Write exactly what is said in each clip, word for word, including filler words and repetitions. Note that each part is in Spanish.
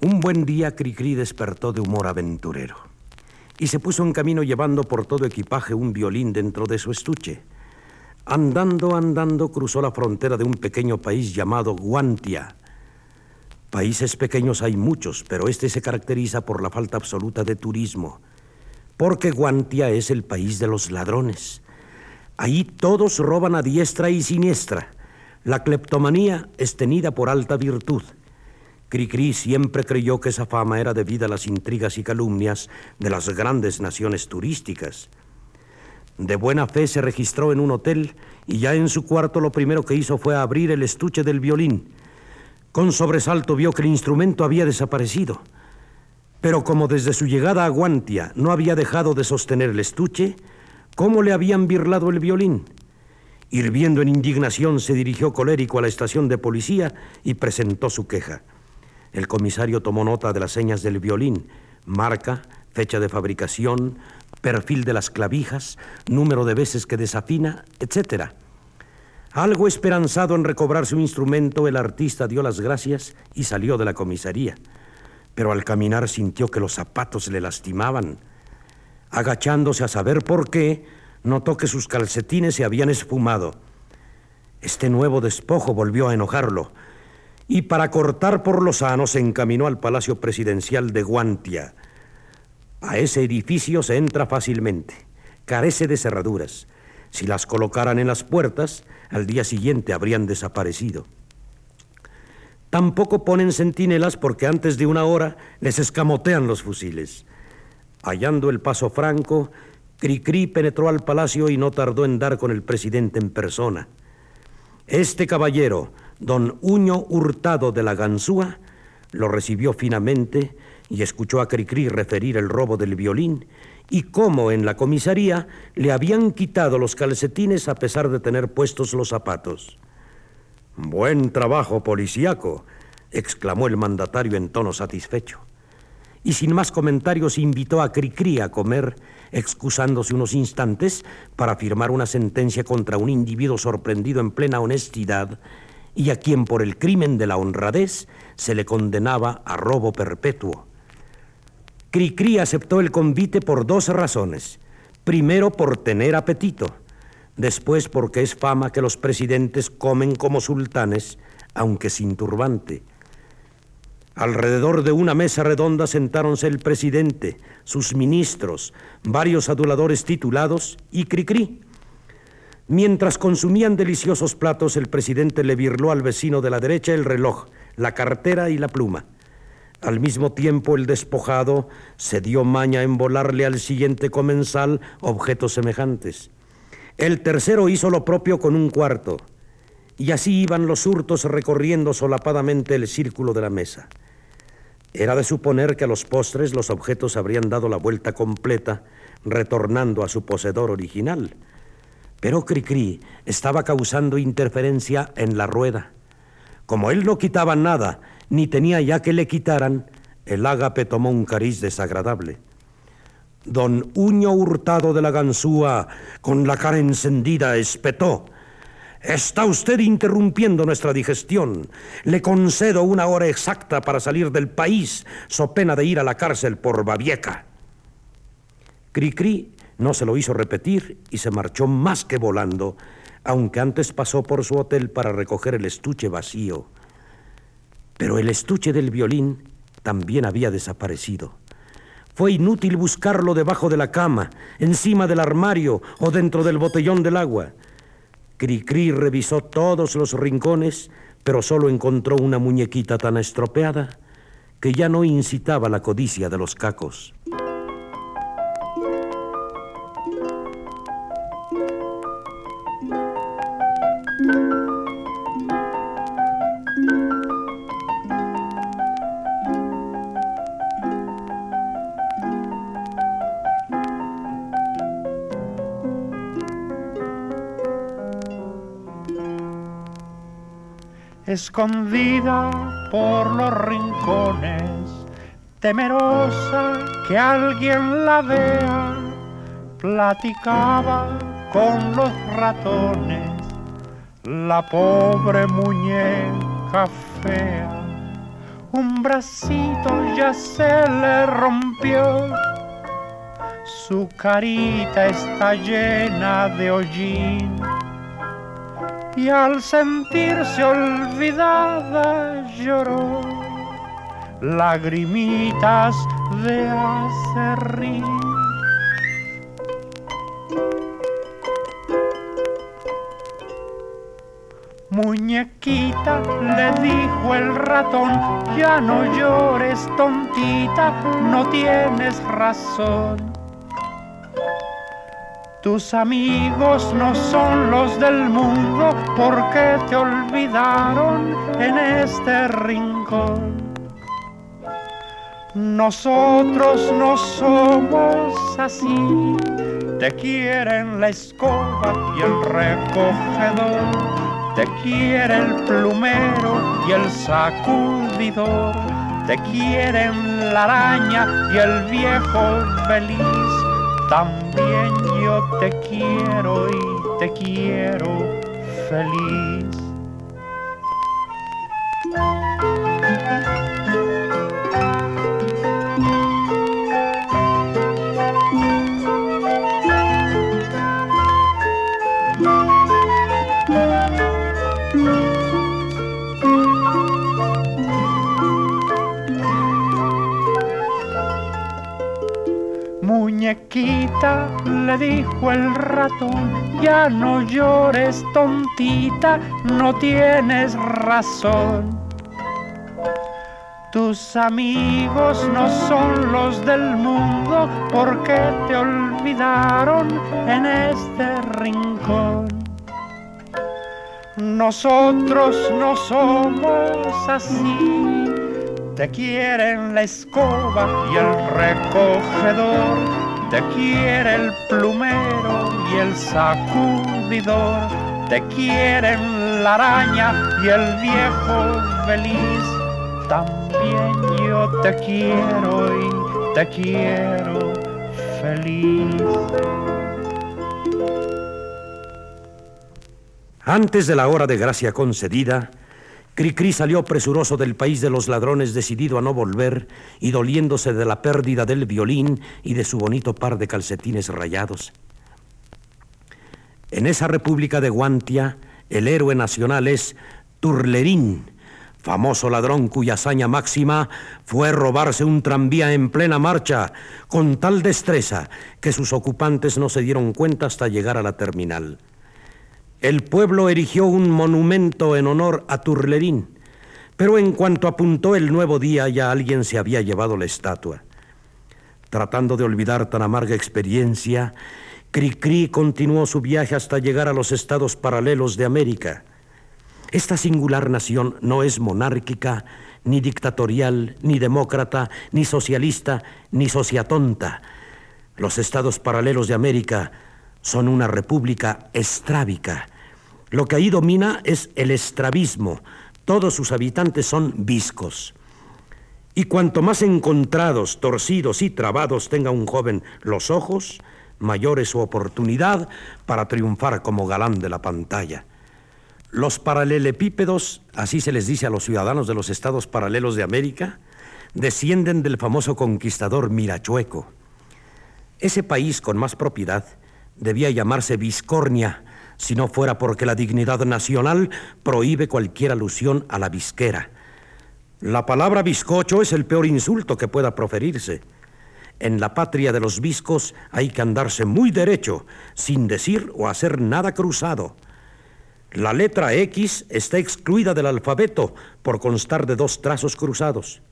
Un buen día, Cricri despertó de humor aventurero y se puso en camino llevando por todo equipaje un violín dentro de su estuche. Andando, andando, cruzó la frontera de un pequeño país llamado Guantia. Países pequeños hay muchos, pero este se caracteriza por la falta absoluta de turismo, porque Guantia es el país de los ladrones. Ahí todos roban a diestra y siniestra. La cleptomanía es tenida por alta virtud. Cricri siempre creyó que esa fama era debida a las intrigas y calumnias de las grandes naciones turísticas. De buena fe se registró en un hotel y ya en su cuarto lo primero que hizo fue abrir el estuche del violín. Con sobresalto vio que el instrumento había desaparecido. Pero como desde su llegada a Guantia no había dejado de sostener el estuche, ¿cómo le habían birlado el violín? Hirviendo en indignación, se dirigió colérico a la estación de policía y presentó su queja. El comisario tomó nota de las señas del violín: marca, fecha de fabricación, perfil de las clavijas, número de veces que desafina, etcétera. Algo esperanzado en recobrar su instrumento, el artista dio las gracias y salió de la comisaría. Pero al caminar sintió que los zapatos le lastimaban. Agachándose a saber por qué, notó que sus calcetines se habían esfumado. Este nuevo despojo volvió a enojarlo, y para cortar por lo sano se encaminó al Palacio Presidencial de Guantia. A ese edificio se entra fácilmente, carece de cerraduras. Si las colocaran en las puertas, al día siguiente habrían desaparecido. Tampoco ponen centinelas porque antes de una hora les escamotean los fusiles. Hallando el paso franco, Cricri penetró al palacio y no tardó en dar con el presidente en persona. Este caballero, don Uño Hurtado de la Ganzúa, lo recibió finamente y escuchó a Cricri referir el robo del violín y cómo en la comisaría le habían quitado los calcetines a pesar de tener puestos los zapatos. «Buen trabajo policíaco», exclamó el mandatario en tono satisfecho. Y sin más comentarios invitó a Cricri a comer, excusándose unos instantes para firmar una sentencia contra un individuo sorprendido en plena honestidad y a quien por el crimen de la honradez se le condenaba a robo perpetuo. Cricri aceptó el convite por dos razones. Primero, por tener apetito. Después, porque es fama que los presidentes comen como sultanes, aunque sin turbante. Alrededor de una mesa redonda sentáronse el presidente, sus ministros, varios aduladores titulados y Cricri. Mientras consumían deliciosos platos, el presidente le birló al vecino de la derecha el reloj, la cartera y la pluma. Al mismo tiempo, el despojado se dio maña en volarle al siguiente comensal objetos semejantes. El tercero hizo lo propio con un cuarto, y así iban los hurtos recorriendo solapadamente el círculo de la mesa. Era de suponer que a los postres los objetos habrían dado la vuelta completa, retornando a su poseedor original. Pero Cricri estaba causando interferencia en la rueda. Como él no quitaba nada, ni tenía ya que le quitaran, el ágape tomó un cariz desagradable. Don Uño Hurtado de la Ganzúa, con la cara encendida, espetó: «Está usted interrumpiendo nuestra digestión. Le concedo una hora exacta para salir del país, so pena de ir a la cárcel por babieca». Cricri no se lo hizo repetir y se marchó más que volando, aunque antes pasó por su hotel para recoger el estuche vacío. Pero el estuche del violín también había desaparecido. Fue inútil buscarlo debajo de la cama, encima del armario o dentro del botellón del agua. Cricri revisó todos los rincones, pero solo encontró una muñequita tan estropeada que ya no incitaba la codicia de los cacos. Escondida por los rincones, temerosa que alguien la vea, platicaba con los ratones la pobre muñeca fea. un bracito ya se le rompió. Su carita está llena de hollín y al sentirse olvidada lloró lagrimitas de aserrín. Muñequita, le dijo el ratón, ya no llores, tontita, no tienes razón. Tus amigos no son los del mundo porque te olvidaron en este rincón. Nosotros no somos así, te quieren la escoba y el recogedor. Te quiere el plumero y el sacudidor, te quieren la araña y el viejo feliz. También yo te quiero y te quiero feliz. Muñequita, le dijo el ratón, ya no llores, tontita, no tienes razón. Tus amigos no son los del mundo porque te olvidaron en este rincón. Nosotros no somos así, te quieren la escoba y el recogedor, te quiere el plumero y el sacudidor, te quieren la araña y el viejo feliz. También yo te quiero y te quiero feliz. Antes de la hora de gracia concedida, Cricri salió presuroso del país de los ladrones, decidido a no volver y doliéndose de la pérdida del violín y de su bonito par de calcetines rayados. En esa república de Guantia, el héroe nacional es Turlerín, famoso ladrón cuya hazaña máxima fue robarse un tranvía en plena marcha con tal destreza que sus ocupantes no se dieron cuenta hasta llegar a la terminal. El pueblo erigió un monumento en honor a Turlerín, pero en cuanto apuntó el nuevo día ya alguien se había llevado la estatua. Tratando de olvidar tan amarga experiencia, Cricri continuó su viaje hasta llegar a los estados paralelos de América. Esta singular nación no es monárquica, ni dictatorial, ni demócrata, ni socialista, ni sociatonta. Los estados paralelos de América son una república estrábica. Lo que ahí domina es el estrabismo. Todos sus habitantes son viscos. Y cuanto más encontrados, torcidos y trabados tenga un joven los ojos, mayor es su oportunidad para triunfar como galán de la pantalla. Los paralelepípedos, así se les dice a los ciudadanos de los estados paralelos de América, descienden del famoso conquistador Mirachueco. Ese país con más propiedad debía llamarse Viscornia, si no fuera porque la dignidad nacional prohíbe cualquier alusión a la visquera. La palabra bizcocho es el peor insulto que pueda proferirse. En la patria de los viscos hay que andarse muy derecho, sin decir o hacer nada cruzado. La letra X está excluida del alfabeto por constar de dos trazos cruzados.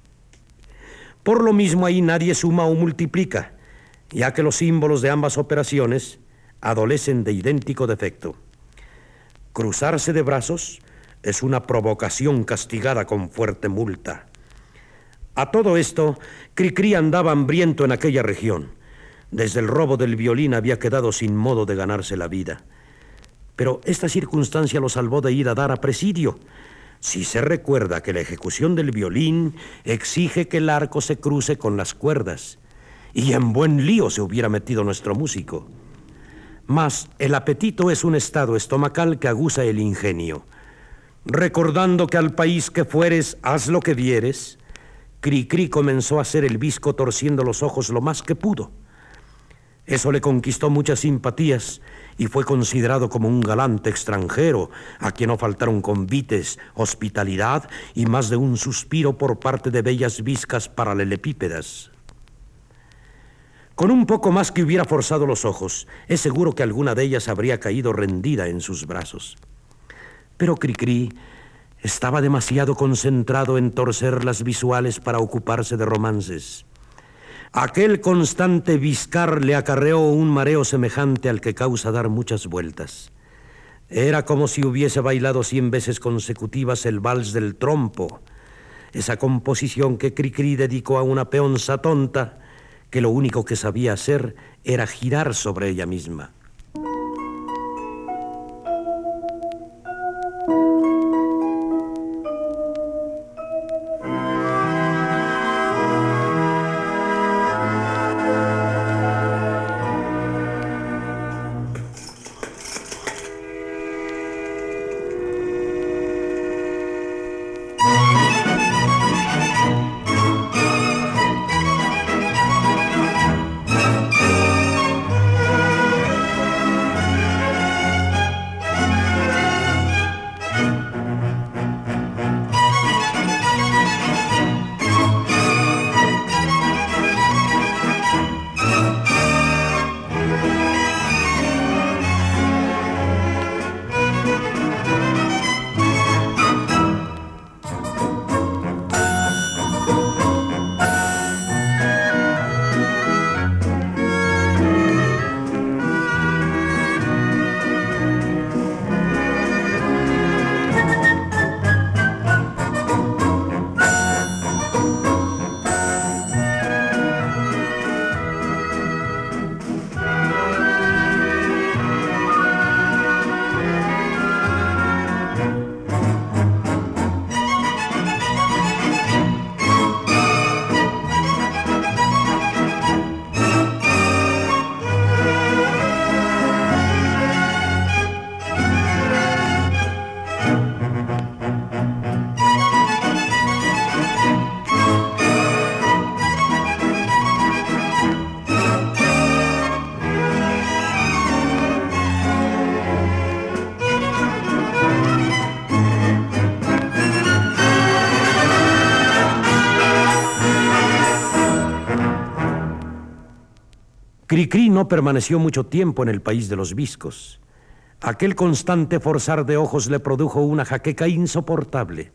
Por lo mismo ahí nadie suma o multiplica, ya que los símbolos de ambas operaciones adolecen de idéntico defecto. Cruzarse de brazos es una provocación castigada con fuerte multa. A todo esto, Cricri andaba hambriento en aquella región. Desde el robo del violín había quedado sin modo de ganarse la vida. Pero esta circunstancia lo salvó de ir a dar a presidio. Si se recuerda que la ejecución del violín exige que el arco se cruce con las cuerdas, y en buen lío se hubiera metido nuestro músico. Mas el apetito es un estado estomacal que aguza el ingenio. Recordando que al país que fueres, haz lo que vieres, Cricri comenzó a hacer el visco torciendo los ojos lo más que pudo. Eso le conquistó muchas simpatías y fue considerado como un galante extranjero a quien no faltaron convites, hospitalidad y más de un suspiro por parte de bellas viscas paralelepípedas. Con un poco más que hubiera forzado los ojos, es seguro que alguna de ellas habría caído rendida en sus brazos. Pero Cricri estaba demasiado concentrado en torcer las visuales para ocuparse de romances. Aquel constante viscar le acarreó un mareo semejante al que causa dar muchas vueltas. Era como si hubiese bailado cien veces consecutivas el vals del trompo, esa composición que Cricri dedicó a una peonza tonta que lo único que sabía hacer era girar sobre ella misma. Cricri no permaneció mucho tiempo en el país de los viscos. Aquel constante forzar de ojos le produjo una jaqueca insoportable.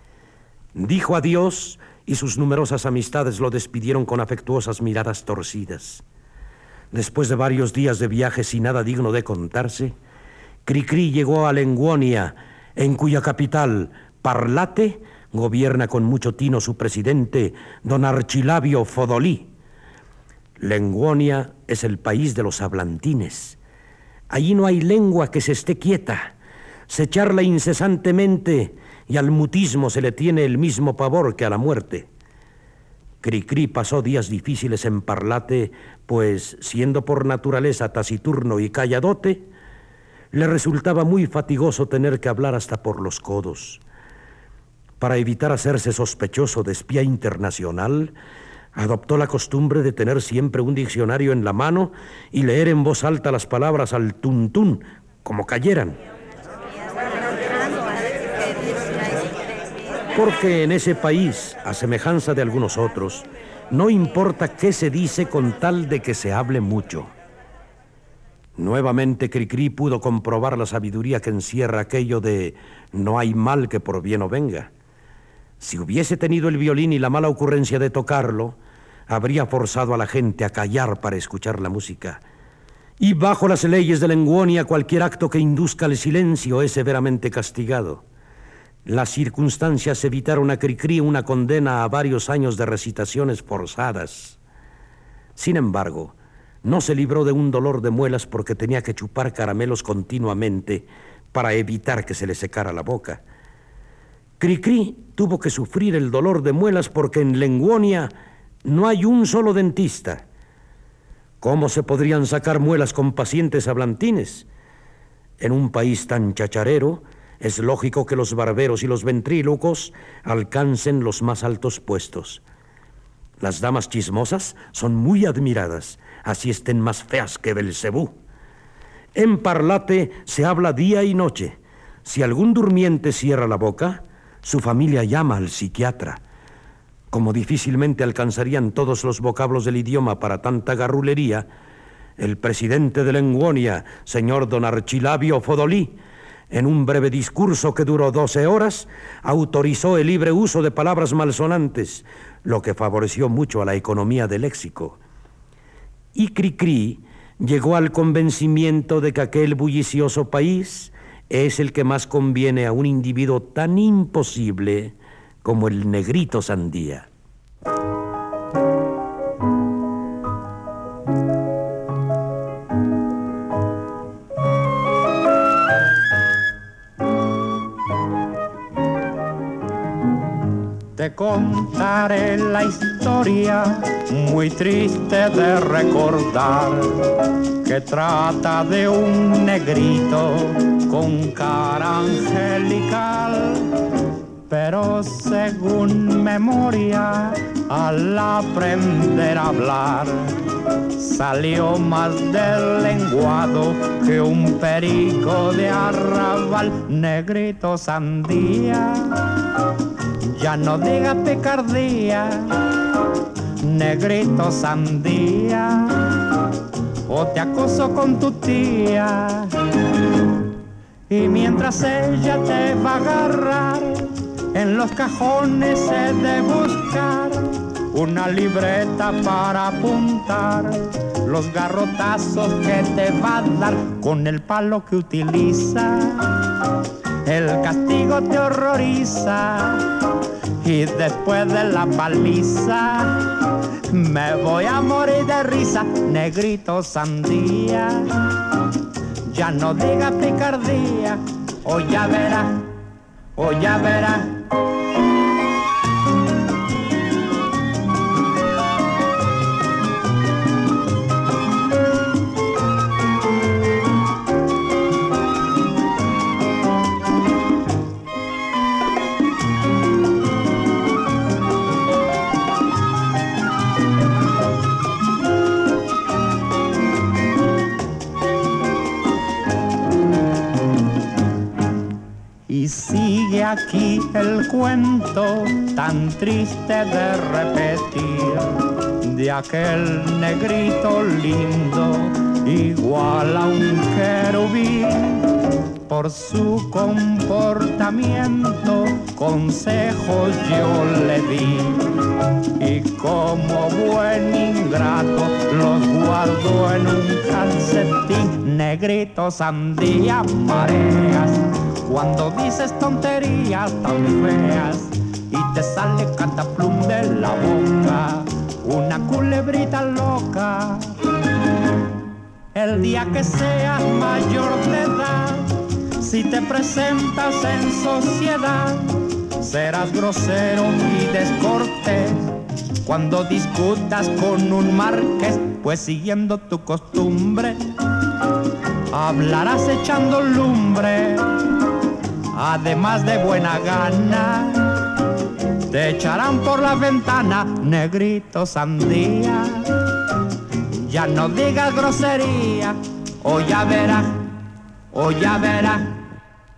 Dijo adiós y sus numerosas amistades lo despidieron con afectuosas miradas torcidas. Después de varios días de viaje sin nada digno de contarse, Cricri llegó a Lenguonia, en cuya capital, Parlate, gobierna con mucho tino su presidente, don Archilabio Fodolí. Lenguonia es el país de los hablantines. Allí no hay lengua que se esté quieta. Se charla incesantemente y al mutismo se le tiene el mismo pavor que a la muerte. Cricri pasó días difíciles en Parlate, pues, siendo por naturaleza taciturno y calladote, le resultaba muy fatigoso tener que hablar hasta por los codos. Para evitar hacerse sospechoso de espía internacional, adoptó la costumbre de tener siempre un diccionario en la mano y leer en voz alta las palabras al tuntún, como cayeran. Porque en ese país, a semejanza de algunos otros, no importa qué se dice con tal de que se hable mucho. Nuevamente Cricri pudo comprobar la sabiduría que encierra aquello de no hay mal que por bien no venga. Si hubiese tenido el violín y la mala ocurrencia de tocarlo, habría forzado a la gente a callar para escuchar la música. Y bajo las leyes de Lenguonia, cualquier acto que induzca al silencio es severamente castigado. Las circunstancias evitaron a Cricri una condena a varios años de recitaciones forzadas. Sin embargo, no se libró de un dolor de muelas porque tenía que chupar caramelos continuamente para evitar que se le secara la boca. Cricri tuvo que sufrir el dolor de muelas porque en Lenguonia no hay un solo dentista. ¿Cómo se podrían sacar muelas con pacientes hablantines? En un país tan chacharero, es lógico que los barberos y los ventrílocos alcancen los más altos puestos. Las damas chismosas son muy admiradas, así estén más feas que Belcebú. En Parlate se habla día y noche. Si algún durmiente cierra la boca, su familia llama al psiquiatra. Como difícilmente alcanzarían todos los vocablos del idioma para tanta garrulería, el presidente de Lenguonia, señor don Archilabio Fodolí, en un breve discurso que duró doce horas, autorizó el libre uso de palabras malsonantes, lo que favoreció mucho a la economía del léxico. Y Cricri llegó al convencimiento de que aquel bullicioso país es el que más conviene a un individuo tan imposible como el negrito Sandía. Te contaré la historia muy triste de recordar, que trata de un negrito con cara angelical, pero según memoria, al aprender a hablar, salió más deslenguado que un perico de arrabal. Negrito Sandía, ya no digas picardía, negrito Sandía, o te acoso con tu tía. Y mientras ella te va a agarrar, en los cajones he de buscar una libreta para apuntar los garrotazos que te va a dar con el palo que utiliza. El castigo te horroriza y después de la paliza me voy a morir de risa. Negrito Sandía, ya no diga picardía, o ya verá, o ya verá. Sigue aquí el cuento tan triste de repetir, de aquel negrito lindo, igual a un querubín. Por su comportamiento consejos yo le di, y como buen ingrato los guardo en un calcetín. Negrito Sandía, mareas cuando dices tonterías tan feas y te sale cataplum de la boca una culebrita loca. El día que seas mayor de edad, si te presentas en sociedad, serás grosero y descortés cuando discutas con un marqués, pues siguiendo tu costumbre hablarás echando lumbre. Además de buena gana, te echarán por la ventana. Negrito Sandía, ya no digas grosería, o ya verás, o ya verás.